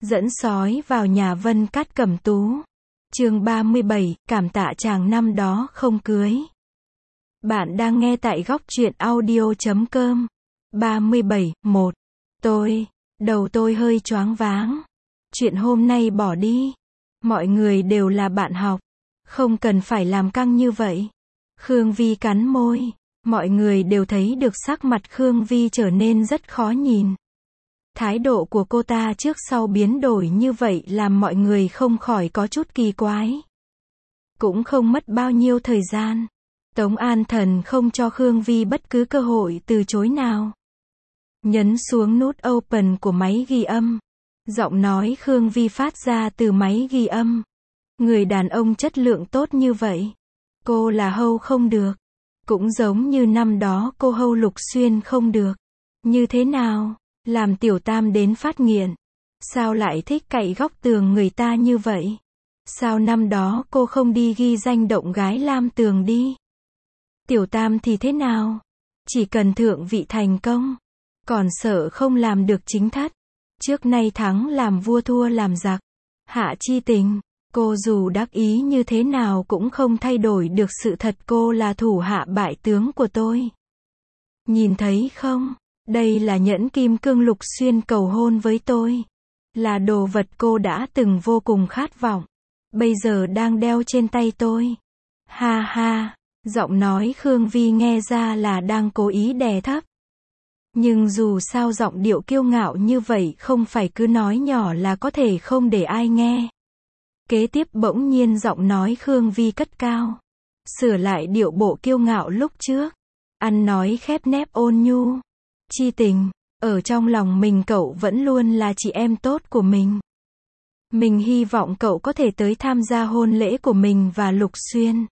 Dẫn sói vào nhà Vân Cát Cẩm Tú. Chương 37, cảm tạ chàng năm đó không cưới. Bạn đang nghe tại góc truyện audio.com. 37, 1. Đầu tôi hơi choáng váng. Chuyện hôm nay bỏ đi. Mọi người đều là bạn học. Không cần phải làm căng như vậy. Khương Vi cắn môi. Mọi người đều thấy được sắc mặt Khương Vi trở nên rất khó nhìn. Thái độ của cô ta trước sau biến đổi như vậy làm mọi người không khỏi có chút kỳ quái. Cũng không mất bao nhiêu thời gian. Tống An Thần không cho Khương Vi bất cứ cơ hội từ chối nào. Nhấn xuống nút open của máy ghi âm. Giọng nói Khương Vi phát ra từ máy ghi âm. Người đàn ông chất lượng tốt như vậy. Cô là hâu không được. Cũng giống như năm đó cô hâu Lục Xuyên không được. Như thế nào? Làm tiểu tam đến phát nghiện. Sao lại thích cậy góc tường người ta như vậy? Sao năm đó cô không đi ghi danh động gái Lam Tường đi? Tiểu tam thì thế nào? Chỉ cần thượng vị thành công. Còn sợ không làm được chính thất. Trước nay thắng làm vua thua làm giặc. Hạ Chi Tình, cô dù đắc ý như thế nào cũng không thay đổi được sự thật cô là thủ hạ bại tướng của tôi. Nhìn thấy không? Đây là nhẫn kim cương Lục Xuyên cầu hôn với tôi. Là đồ vật cô đã từng vô cùng khát vọng. Bây giờ đang đeo trên tay tôi. Ha ha, giọng nói Khương Vi nghe ra là đang cố ý đè thấp. Nhưng dù sao giọng điệu kiêu ngạo như vậy không phải cứ nói nhỏ là có thể không để ai nghe. Kế tiếp bỗng nhiên giọng nói Khương Vi cất cao. Sửa lại điệu bộ kiêu ngạo lúc trước. Ăn nói khép nép ôn nhu. Chi Tình, ở trong lòng mình cậu vẫn luôn là chị em tốt của mình. Mình hy vọng cậu có thể tới tham gia hôn lễ của mình và Lục Xuyên.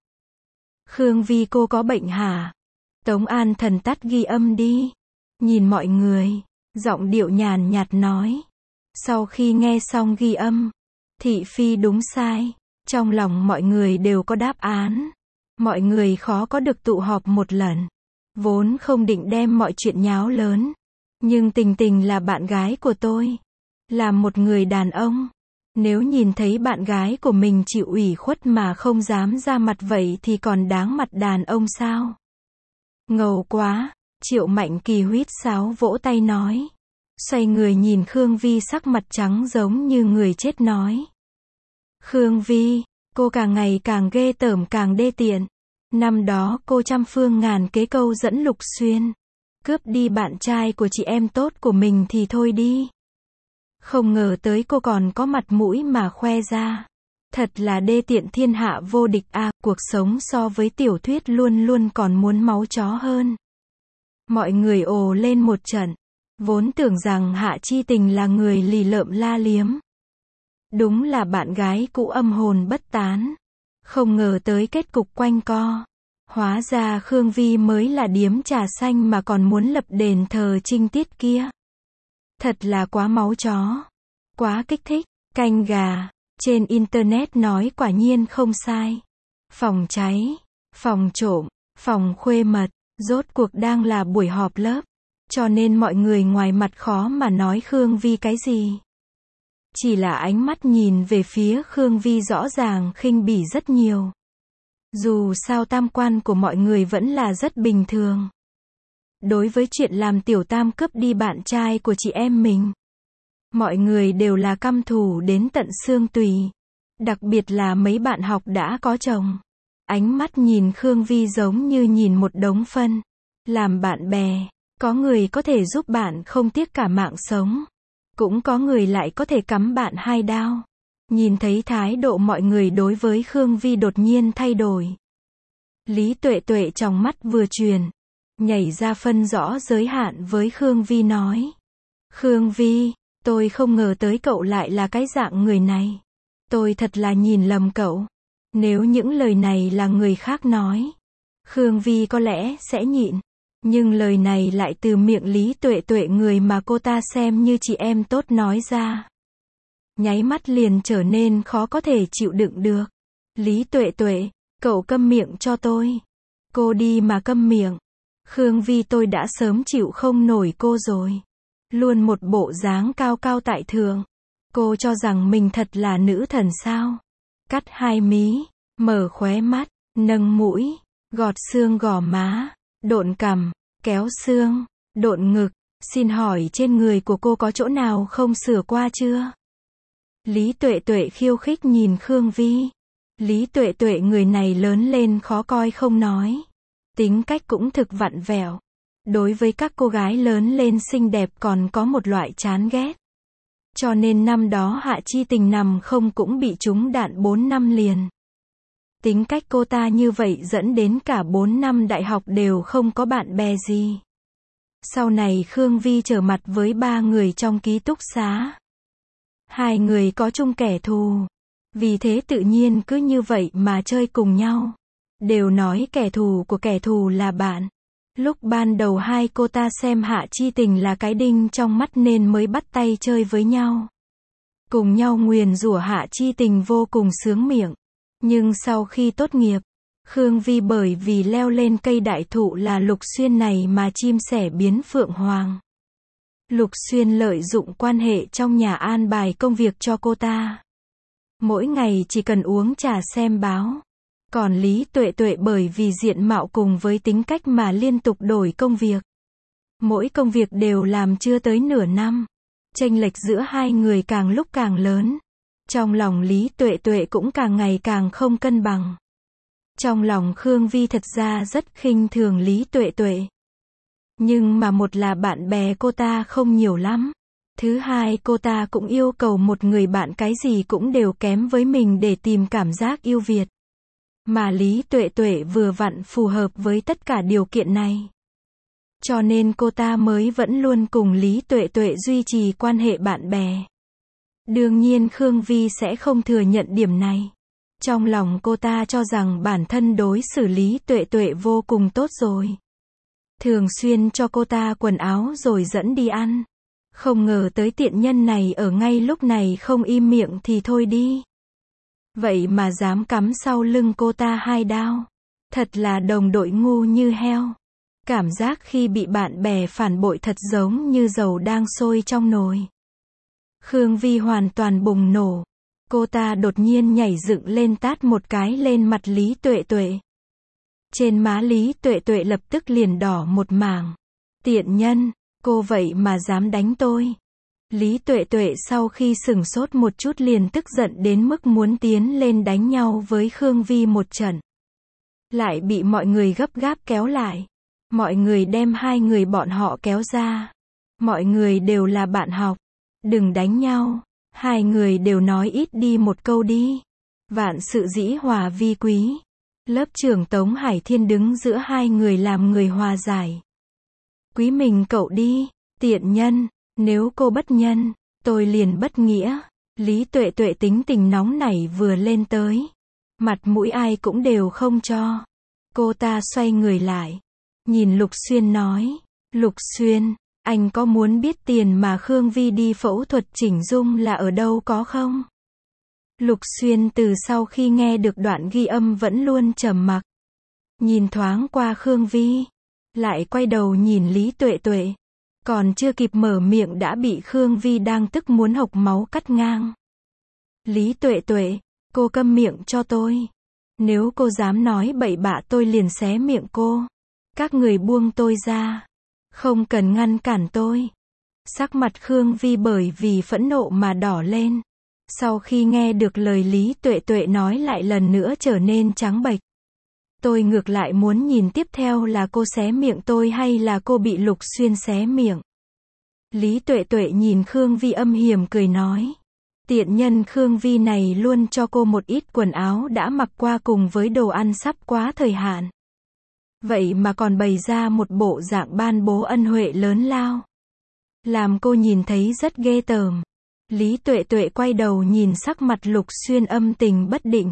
Khương Vi cô có bệnh hả? Tống An Thần tắt ghi âm đi. Nhìn mọi người, giọng điệu nhàn nhạt nói. Sau khi nghe xong ghi âm, thị phi đúng sai, trong lòng mọi người đều có đáp án. Mọi người khó có được tụ họp một lần. Vốn không định đem mọi chuyện nháo lớn. Nhưng Tình Tình là bạn gái của tôi. Là một người đàn ông. Nếu nhìn thấy bạn gái của mình chịu ủy khuất mà không dám ra mặt vậy thì còn đáng mặt đàn ông sao? Ngầu quá, Triệu Mạnh Kỳ huýt sáo vỗ tay nói. Xoay người nhìn Khương Vi sắc mặt trắng giống như người chết nói. Khương Vi, cô càng ngày càng ghê tởm càng đê tiện. Năm đó cô trăm phương ngàn kế câu dẫn Lục Xuyên. Cướp đi bạn trai của chị em tốt của mình thì thôi đi. Không ngờ tới cô còn có mặt mũi mà khoe ra. Thật là đê tiện thiên hạ vô địch à, cuộc sống so với tiểu thuyết luôn luôn còn muốn máu chó hơn. Mọi người ồ lên một trận. Vốn tưởng rằng Hạ Chi Tình là người lì lợm la liếm. Đúng là bạn gái cũ âm hồn bất tán. Không ngờ tới kết cục quanh co. Hóa ra Khương Vi mới là điếm trà xanh mà còn muốn lập đền thờ trinh tiết kia. Thật là quá máu chó. Quá kích thích. Canh gà. Trên internet nói quả nhiên không sai. Phòng cháy. Phòng trộm. Phòng khuê mật. Rốt cuộc đang là buổi họp lớp. Cho nên mọi người ngoài mặt khó mà nói Khương Vi cái gì. Chỉ là ánh mắt nhìn về phía Khương Vi rõ ràng khinh bỉ rất nhiều. Dù sao tam quan của mọi người vẫn là rất bình thường. Đối với chuyện làm tiểu tam cướp đi bạn trai của chị em mình, mọi người đều là căm thù đến tận xương tủy. Đặc biệt là mấy bạn học đã có chồng. Ánh mắt nhìn Khương Vi giống như nhìn một đống phân. Làm bạn bè, có người có thể giúp bạn không tiếc cả mạng sống. Cũng có người lại có thể cắm bạn hai đao. Nhìn thấy thái độ mọi người đối với Khương Vi đột nhiên thay đổi. Lý Tuệ Tuệ trong mắt vừa chuyển. Nhảy ra phân rõ giới hạn với Khương Vi nói. Khương Vi, tôi không ngờ tới cậu lại là cái dạng người này. Tôi thật là nhìn lầm cậu. Nếu những lời này là người khác nói, Khương Vi có lẽ sẽ nhịn. Nhưng lời này lại từ miệng Lý Tuệ Tuệ người mà cô ta xem như chị em tốt nói ra. Nháy mắt liền trở nên khó có thể chịu đựng được. Lý Tuệ Tuệ, cậu câm miệng cho tôi. Cô đi mà câm miệng. Khương Vi tôi đã sớm chịu không nổi cô rồi. Luôn một bộ dáng cao cao tại thượng. Cô cho rằng mình thật là nữ thần sao? Cắt hai mí, mở khóe mắt, nâng mũi, gọt xương gò má, độn cằm, kéo xương, độn ngực. Xin hỏi trên người của cô có chỗ nào không sửa qua chưa? Lý Tuệ Tuệ khiêu khích nhìn Khương Vi. Lý Tuệ Tuệ người này lớn lên khó coi không nói. Tính cách cũng thực vặn vẹo. Đối với các cô gái lớn lên xinh đẹp còn có một loại chán ghét. Cho nên năm đó Hạ Chi Tình nằm không cũng bị trúng đạn 4 năm liền. Tính cách cô ta như vậy dẫn đến cả 4 năm đại học đều không có bạn bè gì. Sau này Khương Vi trở mặt với 3 người trong ký túc xá. 2 người có chung kẻ thù. Vì thế tự nhiên cứ như vậy mà chơi cùng nhau. Đều nói kẻ thù của kẻ thù là bạn. Lúc ban đầu hai cô ta xem Hạ Chi Tình là cái đinh trong mắt nên mới bắt tay chơi với nhau. Cùng nhau nguyền rủa Hạ Chi Tình vô cùng sướng miệng. Nhưng sau khi tốt nghiệp, Khương Vi bởi vì leo lên cây đại thụ là Lục Xuyên này mà chim sẻ biến phượng hoàng. Lục Xuyên lợi dụng quan hệ trong nhà an bài công việc cho cô ta. Mỗi ngày chỉ cần uống trà xem báo. Còn Lý Tuệ Tuệ bởi vì diện mạo cùng với tính cách mà liên tục đổi công việc. Mỗi công việc đều làm chưa tới nửa năm. Chênh lệch giữa hai người càng lúc càng lớn. Trong lòng Lý Tuệ Tuệ cũng càng ngày càng không cân bằng. Trong lòng Khương Vi thật ra rất khinh thường Lý Tuệ Tuệ. Nhưng mà một là bạn bè cô ta không nhiều lắm. Thứ hai cô ta cũng yêu cầu một người bạn cái gì cũng đều kém với mình để tìm cảm giác yêu Việt. Mà Lý Tuệ Tuệ vừa vặn phù hợp với tất cả điều kiện này. Cho nên cô ta mới vẫn luôn cùng Lý Tuệ Tuệ duy trì quan hệ bạn bè. Đương nhiên Khương Vi sẽ không thừa nhận điểm này. Trong lòng cô ta cho rằng bản thân đối xử Lý Tuệ Tuệ vô cùng tốt rồi. Thường xuyên cho cô ta quần áo rồi dẫn đi ăn. Không ngờ tới tiện nhân này ở ngay lúc này không im miệng thì thôi đi. Vậy mà dám cắm sau lưng cô ta 2 đao. Thật là đồng đội ngu như heo. Cảm giác khi bị bạn bè phản bội thật giống như dầu đang sôi trong nồi. Khương Vi hoàn toàn bùng nổ. Cô ta đột nhiên nhảy dựng lên tát một cái lên mặt Lý Tuệ Tuệ. Trên má Lý Tuệ Tuệ lập tức liền đỏ một mảng. Tiện nhân, cô vậy mà dám đánh tôi. Lý Tuệ Tuệ sau khi sửng sốt một chút liền tức giận đến mức muốn tiến lên đánh nhau với Khương Vi một trận. Lại bị mọi người gấp gáp kéo lại. Mọi người đem 2 người bọn họ kéo ra. Mọi người đều là bạn học. Đừng đánh nhau. 2 người đều nói ít đi một câu đi. Vạn sự dĩ hòa vi quý. Lớp trưởng Tống Hải Thiên đứng giữa 2 người làm người hòa giải. Quý mình cậu đi, tiện nhân, nếu cô bất nhân, tôi liền bất nghĩa. Lý Tuệ Tuệ tính tình nóng nảy vừa lên tới. Mặt mũi ai cũng đều không cho. Cô ta xoay người lại. Nhìn Lục Xuyên nói. Lục Xuyên, anh có muốn biết tiền mà Khương Vi đi phẫu thuật chỉnh dung là ở đâu có không? Lục Xuyên từ sau khi nghe được đoạn ghi âm vẫn luôn trầm mặc. Nhìn thoáng qua Khương Vi. Lại quay đầu nhìn Lý Tuệ Tuệ. Còn chưa kịp mở miệng đã bị Khương Vi đang tức muốn hộc máu cắt ngang. Lý Tuệ Tuệ, cô câm miệng cho tôi. Nếu cô dám nói bậy bạ tôi liền xé miệng cô. Các người buông tôi ra. Không cần ngăn cản tôi. Sắc mặt Khương Vi bởi vì phẫn nộ mà đỏ lên. Sau khi nghe được lời Lý Tuệ Tuệ nói lại lần nữa trở nên trắng bệch. Tôi ngược lại muốn nhìn tiếp theo là cô xé miệng tôi hay là cô bị Lục Xuyên xé miệng. Lý Tuệ Tuệ nhìn Khương Vi âm hiểm cười nói. Tiện nhân Khương Vi này luôn cho cô một ít quần áo đã mặc qua cùng với đồ ăn sắp quá thời hạn. Vậy mà còn bày ra một bộ dạng ban bố ân huệ lớn lao. Làm cô nhìn thấy rất ghê tởm. Lý Tuệ Tuệ quay đầu nhìn sắc mặt Lục Xuyên âm tình bất định.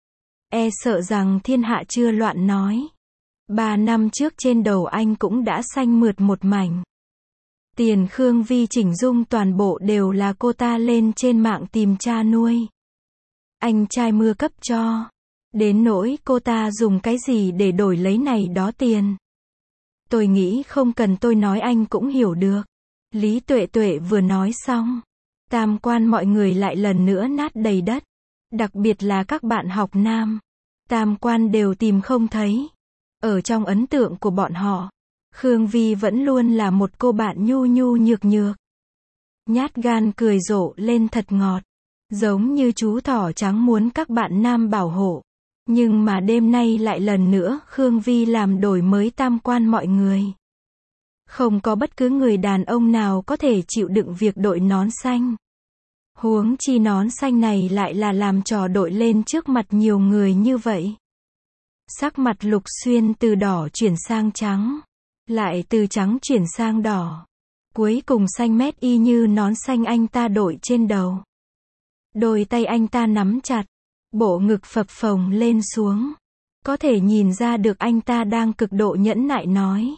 E sợ rằng thiên hạ chưa loạn nói. 3 năm trước trên đầu anh cũng đã xanh mượt một mảnh. Tiền Khương Vi chỉnh dung toàn bộ đều là cô ta lên trên mạng tìm cha nuôi. Anh trai mưa cấp cho. Đến nỗi cô ta dùng cái gì để đổi lấy này đó tiền. Tôi nghĩ không cần tôi nói anh cũng hiểu được. Lý Tuệ Tuệ vừa nói xong. Tam quan mọi người lại lần nữa nát đầy đất. Đặc biệt là các bạn học nam. Tam quan đều tìm không thấy. Ở trong ấn tượng của bọn họ, Khương Vi vẫn luôn là một cô bạn nhu nhu nhược nhược. Nhát gan cười rộ lên thật ngọt. Giống như chú thỏ trắng muốn các bạn nam bảo hộ. Nhưng mà đêm nay lại lần nữa Khương Vi làm đổi mới tam quan mọi người. Không có bất cứ người đàn ông nào có thể chịu đựng việc đội nón xanh. Huống chi nón xanh này lại là làm trò đội lên trước mặt nhiều người như vậy. Sắc mặt Lục Xuyên từ đỏ chuyển sang trắng. Lại từ trắng chuyển sang đỏ. Cuối cùng xanh mét y như nón xanh anh ta đội trên đầu. Đôi tay anh ta nắm chặt. Bộ ngực phập phồng lên xuống. Có thể nhìn ra được anh ta đang cực độ nhẫn nại nói.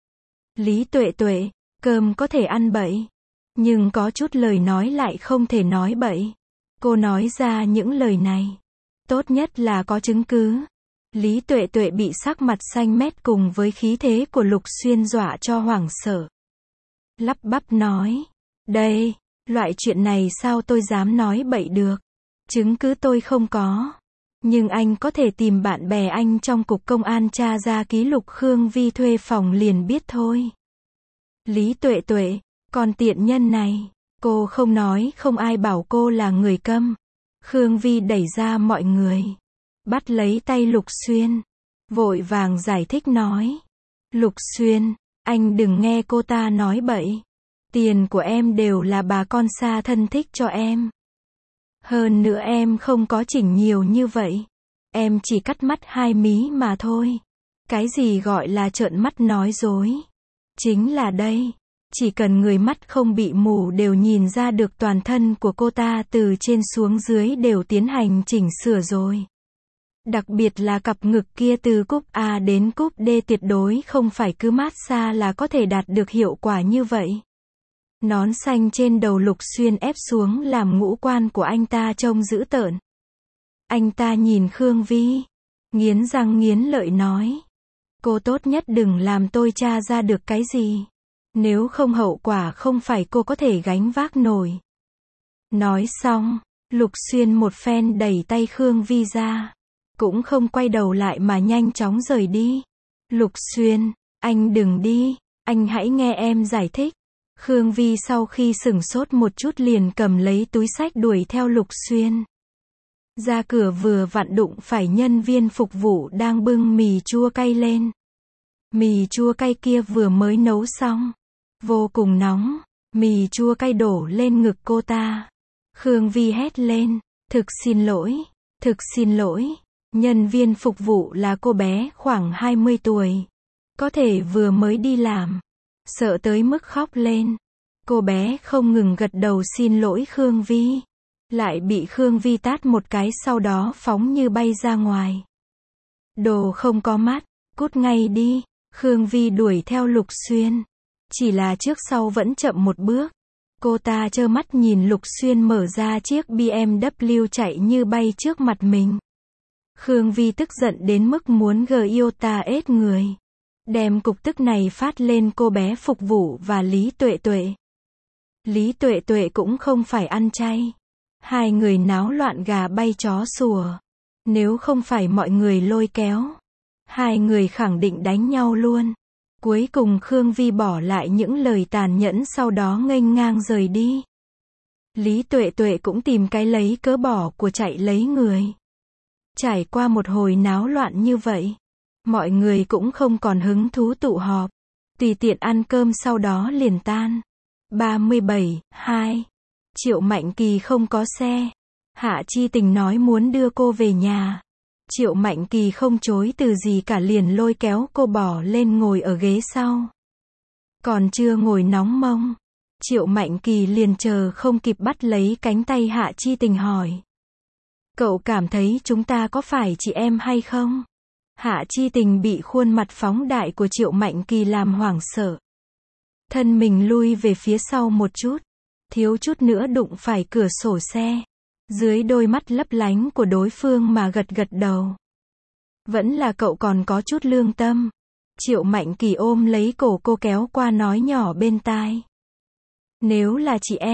Lý Tuệ Tuệ, cơm có thể ăn bậy. Nhưng có chút lời nói lại không thể nói bậy. Cô nói ra những lời này. Tốt nhất là có chứng cứ. Lý Tuệ Tuệ bị sắc mặt xanh mét cùng với khí thế của Lục Xuyên dọa cho hoảng sợ. Lắp bắp nói. Đây, loại chuyện này sao tôi dám nói bậy được. Chứng cứ tôi không có. Nhưng anh có thể tìm bạn bè anh trong cục công an tra ra ký lục Khương Vi thuê phòng liền biết thôi. Lý Tuệ Tuệ, còn tiện nhân này, cô không nói không ai bảo cô là người câm. Khương Vi đẩy ra mọi người. Bắt lấy tay Lục Xuyên. Vội vàng giải thích nói. Lục Xuyên, anh đừng nghe cô ta nói bậy. Tiền của em đều là bà con xa thân thích cho em. Hơn nữa em không có chỉnh nhiều như vậy. Em chỉ cắt mắt 2 mí mà thôi. Cái gì gọi là trợn mắt nói dối? Chính là đây. Chỉ cần người mắt không bị mù đều nhìn ra được toàn thân của cô ta từ trên xuống dưới đều tiến hành chỉnh sửa rồi. Đặc biệt là cặp ngực kia từ cúp A đến cúp D tuyệt đối không phải cứ massage là có thể đạt được hiệu quả như vậy. Nón xanh trên đầu Lục Xuyên ép xuống làm ngũ quan của anh ta trông dữ tợn. Anh ta nhìn Khương Vi, nghiến răng nghiến lợi nói. Cô tốt nhất đừng làm tôi tra ra được cái gì. Nếu không hậu quả không phải cô có thể gánh vác nổi. Nói xong, Lục Xuyên một phen đẩy tay Khương Vi ra. Cũng không quay đầu lại mà nhanh chóng rời đi. Lục Xuyên, anh đừng đi, anh hãy nghe em giải thích. Khương Vi sau khi sửng sốt một chút liền cầm lấy túi xách đuổi theo Lục Xuyên. Ra cửa vừa vặn đụng phải nhân viên phục vụ đang bưng mì chua cay lên. Mì chua cay kia vừa mới nấu xong. Vô cùng nóng, mì chua cay đổ lên ngực cô ta. Khương Vi hét lên, thực xin lỗi, thực xin lỗi. Nhân viên phục vụ là cô bé khoảng 20 tuổi. Có thể vừa mới đi làm. Sợ tới mức khóc lên. Cô bé không ngừng gật đầu xin lỗi Khương Vi. Lại bị Khương Vi tát một cái sau đó phóng như bay ra ngoài. Đồ không có mắt, cút ngay đi. Khương Vi đuổi theo Lục Xuyên. Chỉ là trước sau vẫn chậm một bước. Cô ta trơ mắt nhìn Lục Xuyên mở ra chiếc BMW chạy như bay trước mặt mình. Khương Vi tức giận đến mức muốn Iota ết người. Đem cục tức này phát lên cô bé phục vụ và Lý Tuệ Tuệ. Lý Tuệ Tuệ cũng không phải ăn chay. Hai người náo loạn gà bay chó sủa. Nếu không phải mọi người lôi kéo, hai người khẳng định đánh nhau luôn. Cuối cùng Khương Vi bỏ lại những lời tàn nhẫn sau đó nghênh ngang rời đi. Lý Tuệ Tuệ cũng tìm cái lấy cớ bỏ của chạy lấy người. Trải qua một hồi náo loạn như vậy, mọi người cũng không còn hứng thú tụ họp. Tùy tiện ăn cơm sau đó liền tan. 37.2 Triệu Mạnh Kỳ không có xe. Hạ Chi Tình nói muốn đưa cô về nhà. Triệu Mạnh Kỳ không chối từ gì cả liền lôi kéo cô bỏ lên ngồi ở ghế sau. Còn chưa ngồi nóng mông, Triệu Mạnh Kỳ liền chờ không kịp bắt lấy cánh tay Hạ Chi Tình hỏi. Cậu cảm thấy chúng ta có phải chị em hay không? Hạ Chi Tình bị khuôn mặt phóng đại của Triệu Mạnh Kỳ làm hoảng sợ. Thân mình lui về phía sau một chút, thiếu chút nữa đụng phải cửa sổ xe. Dưới đôi mắt lấp lánh của đối phương mà gật gật đầu. Vẫn là cậu còn có chút lương tâm. Triệu Mạnh Kỳ ôm lấy cổ cô kéo qua nói nhỏ bên tai. Nếu là chị em,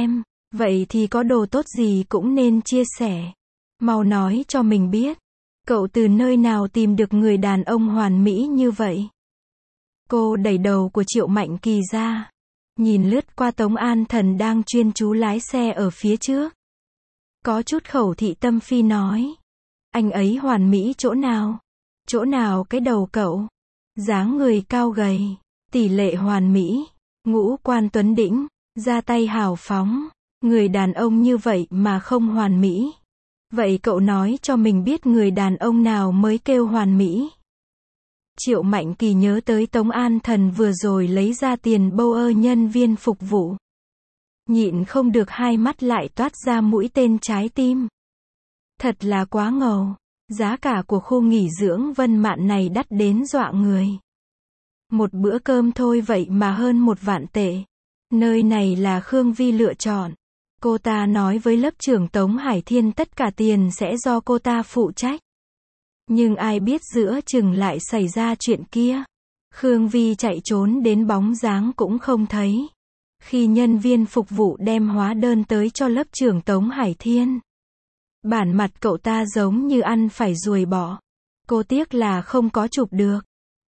Vậy thì có đồ tốt gì cũng nên chia sẻ. Mau nói cho mình biết. Cậu từ nơi nào tìm được người đàn ông hoàn mỹ như vậy? Cô đẩy đầu của Triệu Mạnh Kỳ ra. Nhìn lướt qua Tống An Thần đang chuyên chú lái xe ở phía trước. Có chút khẩu thị tâm phi nói. Anh ấy hoàn mỹ chỗ nào? Chỗ nào cái đầu cậu? Dáng người cao gầy, tỷ lệ hoàn mỹ, ngũ quan tuấn đĩnh, ra tay hào phóng. Người đàn ông như vậy mà không hoàn mỹ. Vậy cậu nói cho mình biết người đàn ông nào mới kêu hoàn mỹ? Triệu Mạnh Kỳ nhớ tới Tống An Thần vừa rồi lấy ra tiền bâu nhân viên phục vụ. Nhịn không được hai mắt lại toát ra mũi tên trái tim. Thật là quá ngầu. Giá cả của khu nghỉ dưỡng Vân Mạn này đắt đến dọa người. Một bữa cơm thôi vậy mà hơn 1 vạn tệ. Nơi này là Khương Vi lựa chọn. Cô ta nói với lớp trưởng Tống Hải Thiên tất cả tiền sẽ do cô ta phụ trách. Nhưng ai biết giữa chừng lại xảy ra chuyện kia. Khương Vi chạy trốn đến bóng dáng cũng không thấy. Khi nhân viên phục vụ đem hóa đơn tới cho lớp trưởng Tống Hải Thiên. Bản mặt cậu ta giống như ăn phải ruồi bọ. Cô tiếc là không có chụp được.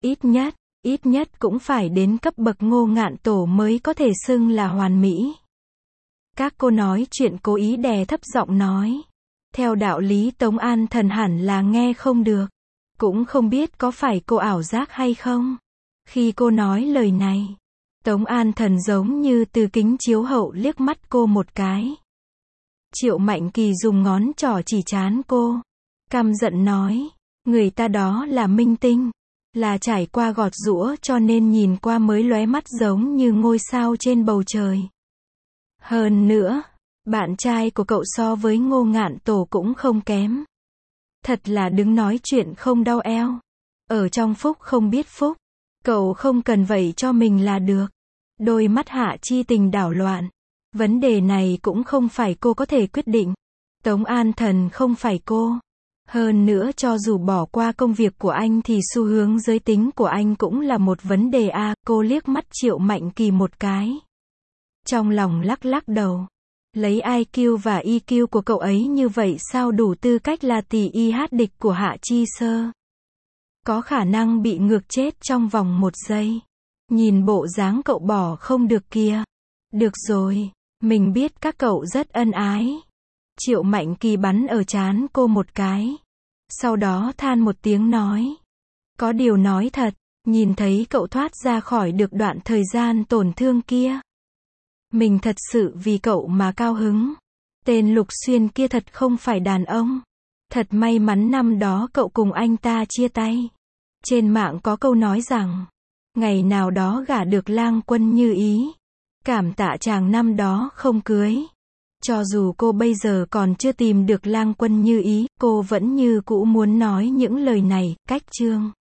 Ít nhất cũng phải đến cấp bậc Ngô Ngạn Tổ mới có thể xưng là hoàn mỹ. Các cô nói chuyện cố ý đè thấp giọng nói. Theo đạo lý Tống An Thần hẳn là nghe không được. Cũng không biết có phải cô ảo giác hay không. Khi cô nói lời này, Tống An Thần giống như từ kính chiếu hậu liếc mắt cô một cái. Triệu Mạnh Kỳ dùng ngón trỏ chỉ trán cô. Căm giận nói. Người ta đó là minh tinh. Là trải qua gọt giũa cho nên nhìn qua mới lóe mắt giống như ngôi sao trên bầu trời. Hơn nữa, bạn trai của cậu so với Ngô Ngạn Tổ cũng không kém. Thật là đứng nói chuyện không đau eo. Ở trong phúc không biết phúc. Cậu không cần vậy cho mình là được. Đôi mắt Hạ Chi Tình đảo loạn. Vấn đề này cũng không phải cô có thể quyết định. Tống An Thần không phải cô. Hơn nữa cho dù bỏ qua công việc của anh thì xu hướng giới tính của anh cũng là một vấn đề a. Cô liếc mắt Triệu Mạnh Kỳ một cái. Trong lòng lắc lắc đầu. Lấy IQ và EQ của cậu ấy như vậy sao đủ tư cách là tỷ y hát địch của Hạ Chi Sơ. Có khả năng bị ngược chết trong vòng 1 giây. Nhìn bộ dáng cậu bỏ không được kìa. Được rồi, mình biết các cậu rất ân ái. Triệu Mạnh Kỳ bắn ở trán cô một cái. Sau đó than một tiếng nói. Có điều nói thật, nhìn thấy cậu thoát ra khỏi được đoạn thời gian tổn thương kia. Mình thật sự vì cậu mà cao hứng. Tên Lục Xuyên kia thật không phải đàn ông. Thật may mắn năm đó cậu cùng anh ta chia tay. Trên mạng có câu nói rằng, ngày nào đó gả được lang quân như ý. Cảm tạ chàng năm đó không cưới. Cho dù cô bây giờ còn chưa tìm được lang quân như ý, cô vẫn như cũ muốn nói những lời này. Cách chương